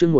chương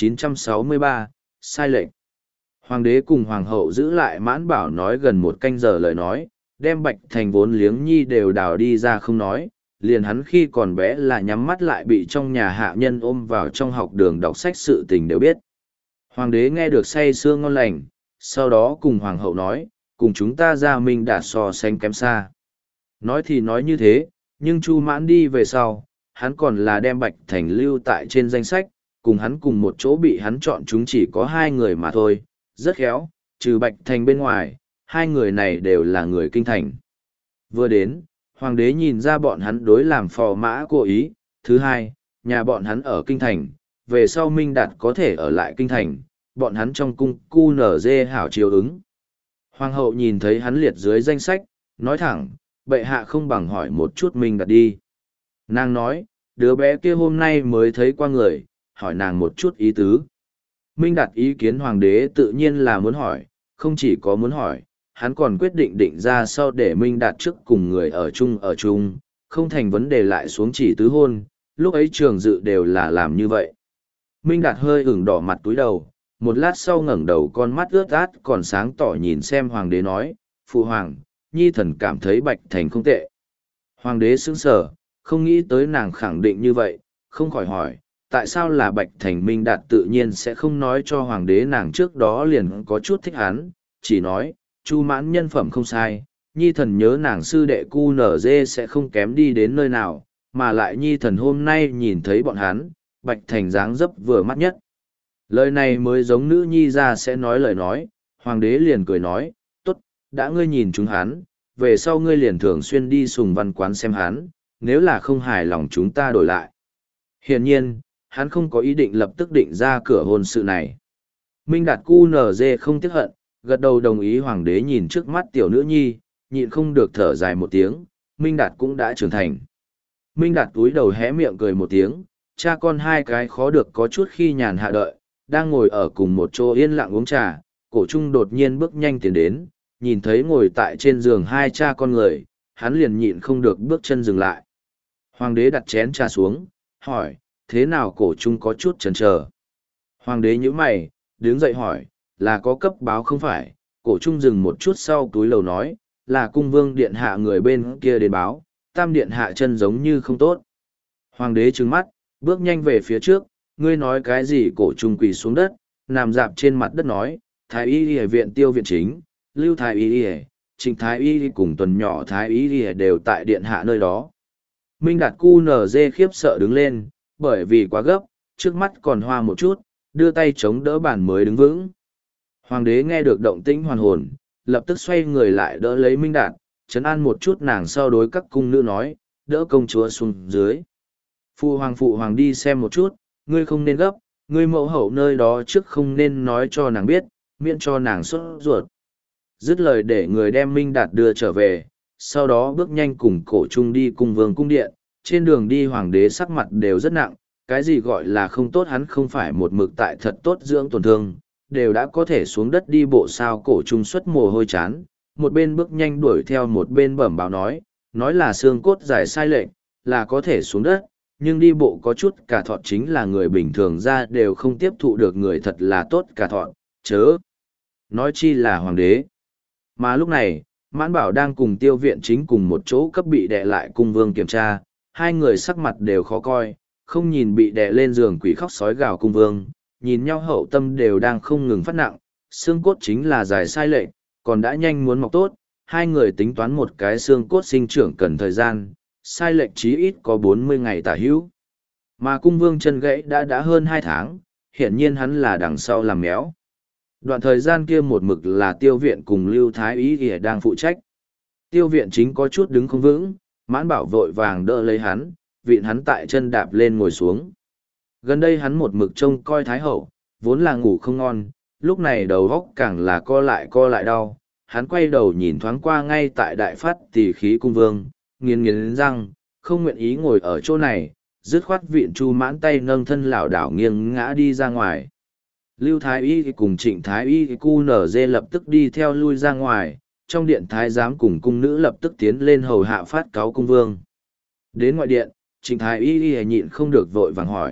1963, sai lệch. Hoàng đế cùng hoàng hậu giữ lại Mãn Bảo nói gần một canh giờ lời nói, đem Bạch Thành vốn liếng nhi đều đào đi ra không nói, liền hắn khi còn bé là nhắm mắt lại bị trong nhà hạ nhân ôm vào trong học đường đọc sách sự tình đều biết. Hoàng đế nghe được say sưa ngon lành, sau đó cùng hoàng hậu nói, cùng chúng ta ra Minh Đạt so sánh kém xa. Nói thì nói như thế, nhưng Chu Mãn đi về sau, hắn còn là đem Bạch Thành lưu tại trên danh sách, cùng hắn cùng một chỗ bị hắn chọn chúng chỉ có hai người mà thôi, rất khéo, trừ Bạch Thành bên ngoài, hai người này đều là người kinh thành. Vừa đến, hoàng đế nhìn ra bọn hắn đối làm phò mã cố ý, thứ hai, nhà bọn hắn ở kinh thành, về sau Minh Đạt có thể ở lại kinh thành, bọn hắn trong cung cu nở dê hảo chiều ứng. Hoàng hậu nhìn thấy hắn liệt dưới danh sách, nói thẳng, bệ hạ không bằng hỏi một chút Minh Đạt đi. Nàng nói, đứa bé kia hôm nay mới thấy qua người, hỏi nàng một chút ý tứ. Minh Đạt ý kiến hoàng đế tự nhiên là muốn hỏi, không chỉ có muốn hỏi, hắn còn quyết định định ra sau để Minh Đạt trước cùng người ở chung, không thành vấn đề lại xuống chỉ tứ hôn, lúc ấy Trường Dự đều là làm như vậy. Minh Đạt hơi ửng đỏ mặt túi đầu, một lát sau ngẩng đầu con mắt ướt át còn sáng tỏ nhìn xem hoàng đế nói, phụ hoàng, nhi thần cảm thấy Bạch Thành không tệ. Hoàng đế sững sờ, không nghĩ tới nàng khẳng định như vậy, không khỏi hỏi, tại sao là Bạch Thành? Minh Đạt tự nhiên sẽ không nói cho hoàng đế nàng trước đó liền có chút thích hắn, chỉ nói, Chu Mãn nhân phẩm không sai, nhi thần nhớ nàng sư đệ cu nở dê sẽ không kém đi đến nơi nào, mà lại nhi thần hôm nay nhìn thấy bọn hắn, Bạch Thành dáng dấp vừa mắt nhất. Lời này mới giống nữ nhi ra sẽ nói lời nói, hoàng đế liền cười nói, tốt, đã ngươi nhìn chúng hắn, về sau ngươi liền thường xuyên đi Sùng Văn quán xem hắn, nếu là không hài lòng chúng ta đổi lại. Hiển nhiên, hắn không có ý định lập tức định ra cửa hôn sự này. Minh Đạt cu nở dê không tiếc hận, gật đầu đồng ý. Hoàng đế nhìn trước mắt tiểu nữ nhi, nhịn không được thở dài một tiếng, Minh Đạt cũng đã trưởng thành. Minh Đạt túi đầu hé miệng cười một tiếng, cha con hai cái khó được có chút khi nhàn hạ đợi, đang ngồi ở cùng một chỗ yên lặng uống trà, Cổ Trung đột nhiên bước nhanh tiến đến, nhìn thấy ngồi tại trên giường hai cha con người, hắn liền nhịn không được bước chân dừng lại. Hoàng đế đặt chén trà xuống, hỏi, thế nào? Cổ Trung có chút chần chờ. Hoàng đế nhíu mày, đứng dậy hỏi, là có cấp báo không phải? Cổ Trung dừng một chút sau túi lầu nói, là cung vương điện hạ người bên kia đến báo, tam điện hạ chân giống như không tốt. Hoàng đế trừng mắt, bước nhanh về phía trước, ngươi nói cái gì? Cổ Trung quỳ xuống đất, nằm dạp trên mặt đất nói, Thái y y viện Tiêu viện chính, Lưu Thái y y, Trịnh Thái y cùng Tuần nhỏ Thái y y đều tại điện hạ nơi đó. Minh Đạt cu nở dê khiếp sợ đứng lên, bởi vì quá gấp, trước mắt còn hoa một chút, đưa tay chống đỡ bàn mới đứng vững. Hoàng đế nghe được động tĩnh hoàn hồn, lập tức xoay người lại đỡ lấy Minh Đạt, trấn an một chút nàng sau đối các cung nữ nói, đỡ công chúa xuống dưới. Phụ hoàng đi xem một chút, ngươi không nên gấp, ngươi mẫu hậu nơi đó trước không nên nói cho nàng biết, miễn cho nàng sốt ruột. Dứt lời để người đem Minh Đạt đưa trở về, sau đó bước nhanh cùng Cổ Trung đi cùng vương cung điện, trên đường đi hoàng đế sắc mặt đều rất nặng, cái gì gọi là không tốt hắn không phải một mực tại thật tốt dưỡng tổn thương, đều đã có thể xuống đất đi bộ sao. Cổ Trung xuất mồ hôi chán, một bên bước nhanh đuổi theo một bên bẩm báo nói là xương cốt dài sai lệch, là có thể xuống đất, nhưng đi bộ có chút cả thọt chính là người bình thường ra đều không tiếp thụ được, người thật là tốt cả thọt, chớ nói chi là hoàng đế. Mà lúc này, Mãn Bảo đang cùng Tiêu viện chính cùng một chỗ cấp bị đè lại cung vương kiểm tra, hai người sắc mặt đều khó coi, không nhìn bị đè lên giường quỷ khóc sói gào cung vương, nhìn nhau hậu tâm đều đang không ngừng phát nặng, xương cốt chính là dài sai lệch, còn đã nhanh muốn mọc tốt, hai người tính toán một cái xương cốt sinh trưởng cần thời gian, sai lệch chí ít có 40 ngày tả hữu. Mà cung vương chân gãy đã hơn 2 tháng, hiển nhiên hắn là đằng sau làm méo. Đoạn thời gian kia một mực là Tiêu viện cùng Lưu Thái y y đang phụ trách. Tiêu viện chính có chút đứng không vững, Mãn Bảo vội vàng đỡ lấy hắn, vịn hắn tại chân đạp lên ngồi xuống. Gần đây hắn một mực trông coi Thái hậu, vốn là ngủ không ngon, lúc này đầu góc càng là co lại đau. Hắn quay đầu nhìn thoáng qua ngay tại đại phát tỳ khí cung vương, nghiến răng, không nguyện ý ngồi ở chỗ này, dứt khoát vịn Chu Mãn tay nâng thân lảo đảo nghiêng ngã đi ra ngoài. Lưu Thái y cùng Trịnh Thái y cu nở dê lập tức đi theo lui ra ngoài, trong điện thái giám cùng cung nữ lập tức tiến lên hầu hạ phát cáo cung vương. Đến ngoại điện, Trịnh Thái y nhịn không được vội vàng hỏi,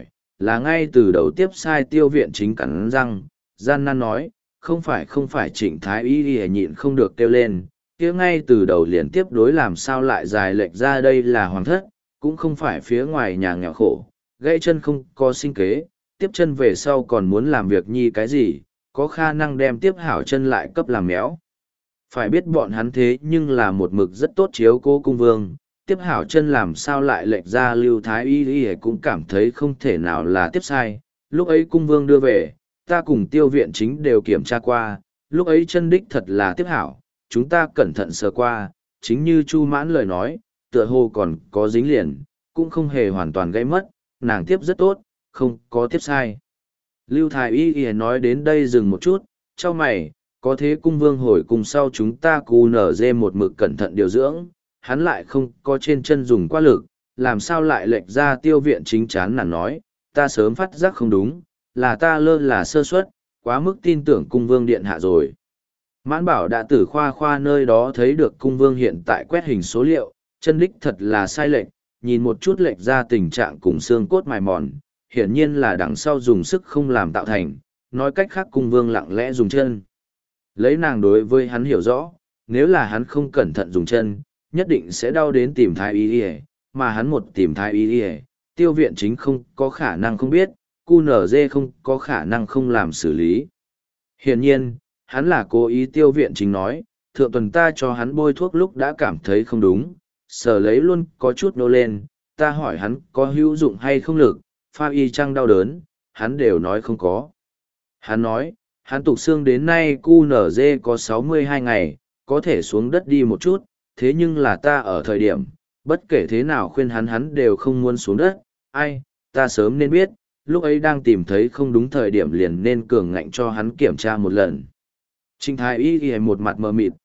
là ngay từ đầu tiếp sai Tiêu Viện Chính cắn răng, gian nan nói, không phải Trịnh Thái Y nhịn không được kêu lên, kia ngay từ đầu liền tiếp đối làm sao lại dài lệch ra đây là hoàng thất, cũng không phải phía ngoài nhà nghèo khổ, gãy chân không có sinh kế, tiếp chân về sau còn muốn làm việc nhi cái gì, có khả năng đem tiếp hảo chân lại cấp làm méo. Phải biết bọn hắn thế nhưng là một mực rất tốt chiếu cố cung vương, tiếp hảo chân làm sao lại lệch ra Lưu Thái Y cũng cảm thấy không thể nào là tiếp sai, lúc ấy cung vương đưa về, ta cùng Tiêu Viện Chính đều kiểm tra qua, lúc ấy chân đích thật là tiếp hảo, chúng ta cẩn thận sờ qua, chính như Chu Mãn lời nói, tựa hồ còn có dính liền, cũng không hề hoàn toàn gây mất, nàng tiếp rất tốt, không có tiếp sai. Lưu Thái Y nói đến đây dừng một chút, cho mày, có thế cung vương hồi cùng sau chúng ta cù nở dê một mực cẩn thận điều dưỡng, hắn lại không có trên chân dùng quá lực, làm sao lại lệch ra. Tiêu Viện Chính chán nản nói, ta sớm phát giác không đúng, là ta lơ là sơ suất, quá mức tin tưởng cung vương điện hạ rồi. Mãn Bảo đã từ khoa nơi đó thấy được cung vương hiện tại quét hình số liệu, chân đích thật là sai lệch, nhìn một chút lệch ra tình trạng cùng xương cốt mài mòn, hiển nhiên là đằng sau dùng sức không làm tạo thành, nói cách khác cung vương lặng lẽ dùng chân. Lấy nàng đối với hắn hiểu rõ, nếu là hắn không cẩn thận dùng chân, nhất định sẽ đau đến tìm thái y y, mà hắn một tìm thái y y, Tiêu Viện Chính không có khả năng không biết, QNZ không có khả năng không làm xử lý. Hiển nhiên, hắn là cố ý. Tiêu Viện Chính nói, thượng tuần ta cho hắn bôi thuốc lúc đã cảm thấy không đúng, sở lấy luôn có chút nô lên, ta hỏi hắn có hữu dụng hay không lực, pha y chăng đau đớn, hắn đều nói không có. Hắn nói, hắn tục xương đến nay QNZ có 62 ngày, có thể xuống đất đi một chút, thế nhưng là ta ở thời điểm, bất kể thế nào khuyên hắn đều không muốn xuống đất, ai, ta sớm nên biết, lúc ấy đang tìm thấy không đúng thời điểm liền nên cường ngạnh cho hắn kiểm tra một lần. Trịnh Thái Y ghi một mặt mờ mịt,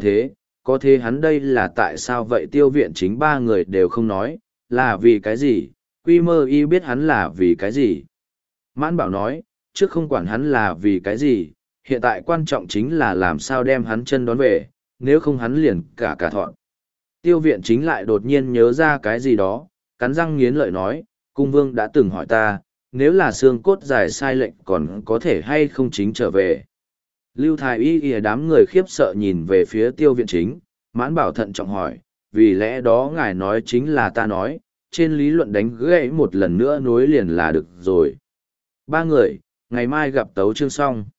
có thế hắn đây là tại sao vậy? Tiêu Viện Chính ba người đều không nói, là vì cái gì, Quy Mơ Y biết hắn là vì cái gì. Mãn Bảo nói, trước không quản hắn là vì cái gì, hiện tại quan trọng chính là làm sao đem hắn chân đón về, nếu không hắn liền cả thọn. Tiêu Viện Chính lại đột nhiên nhớ ra cái gì đó, cắn răng nghiến lợi nói, cung vương đã từng hỏi ta, nếu là xương cốt dài sai lệch còn có thể hay không chính trở về. Lưu Thái Y đám người khiếp sợ nhìn về phía Tiêu Viện Chính, Mãn Bảo thận trọng hỏi, vì lẽ đó ngài nói chính là ta nói, trên lý luận đánh gãy một lần nữa nối liền là được rồi. Ba người, ngày mai gặp tấu chương xong.